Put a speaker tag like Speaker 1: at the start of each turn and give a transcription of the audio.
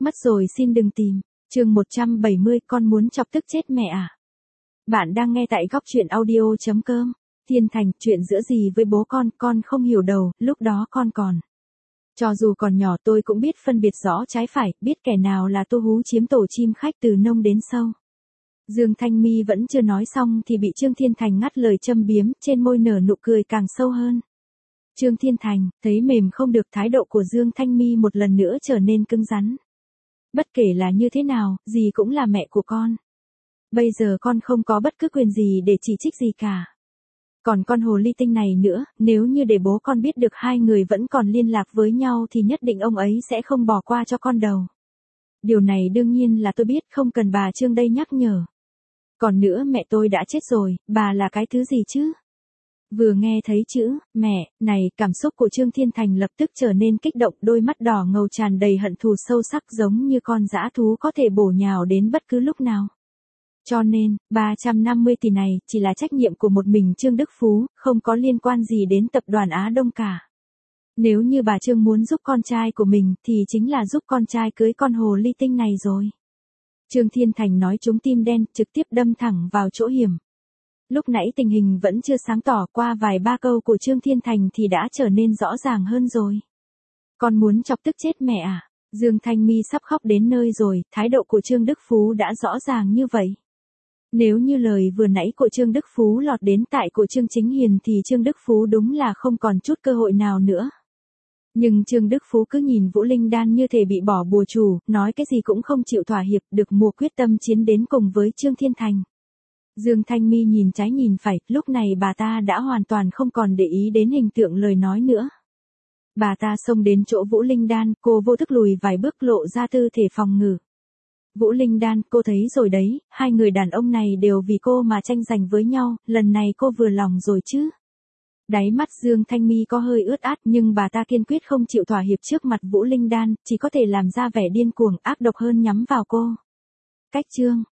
Speaker 1: Mất rồi xin đừng tìm. Chương 170, con muốn chọc tức chết mẹ à? Bạn đang nghe tại góc truyện audio.com. Thiên Thành, chuyện giữa gì với bố con không hiểu đâu, lúc đó con còn. Cho dù còn nhỏ tôi cũng biết phân biệt rõ trái phải, biết kẻ nào là tu hú chiếm tổ chim khách từ nông đến sâu. Dương Thanh Mi vẫn chưa nói xong thì bị Trương Thiên Thành ngắt lời châm biếm, trên môi nở nụ cười càng sâu hơn. Trương Thiên Thành, thấy mềm không được, thái độ của Dương Thanh Mi một lần nữa trở nên cứng rắn. Bất kể là như thế nào, gì cũng là mẹ của con. Bây giờ con không có bất cứ quyền gì để chỉ trích gì cả. Còn con hồ ly tinh này nữa, nếu như để bố con biết được hai người vẫn còn liên lạc với nhau thì nhất định ông ấy sẽ không bỏ qua cho con đâu. Điều này đương nhiên là tôi biết, không cần bà Trương đây nhắc nhở. Còn nữa, mẹ tôi đã chết rồi, bà là cái thứ gì chứ? Vừa nghe thấy chữ mẹ này, cảm xúc của Trương Thiên Thành lập tức trở nên kích động, đôi mắt đỏ ngầu tràn đầy hận thù sâu sắc, giống như con dã thú có thể bổ nhào đến bất cứ lúc nào. Cho nên, 350 tỷ này chỉ là trách nhiệm của một mình Trương Đức Phú, không có liên quan gì đến tập đoàn Á Đông cả. Nếu như bà Trương muốn giúp con trai của mình thì chính là giúp con trai cưới con hồ ly tinh này rồi. Trương Thiên Thành nói trúng tim đen, trực tiếp đâm thẳng vào chỗ hiểm. Lúc nãy tình hình vẫn chưa sáng tỏ, qua vài ba câu của Trương Thiên Thành thì đã trở nên rõ ràng hơn rồi. Con muốn chọc tức chết mẹ à? Dương Thanh Mi sắp khóc đến nơi rồi, thái độ của Trương Đức Phú đã rõ ràng như vậy. Nếu như lời vừa nãy của Trương Đức Phú lọt đến tai của Trương Chính Hiền thì Trương Đức Phú đúng là không còn chút cơ hội nào nữa. Nhưng Trương Đức Phú cứ nhìn Vũ Linh Đan như thể bị bỏ bùa chủ, nói cái gì cũng không chịu thỏa hiệp, được mùa quyết tâm chiến đến cùng với Trương Thiên Thành. Dương Thanh Mi nhìn trái nhìn phải, lúc này bà ta đã hoàn toàn không còn để ý đến hình tượng lời nói nữa. Bà ta xông đến chỗ Vũ Linh Đan, cô vô thức lùi vài bước lộ ra tư thế phòng ngự. Vũ Linh Đan, cô thấy rồi đấy, hai người đàn ông này đều vì cô mà tranh giành với nhau, lần này cô vừa lòng rồi chứ? Đáy mắt Dương Thanh Mi có hơi ướt át, nhưng bà ta kiên quyết không chịu thỏa hiệp trước mặt Vũ Linh Đan, chỉ có thể làm ra vẻ điên cuồng ác độc hơn nhắm vào cô. Cách Trương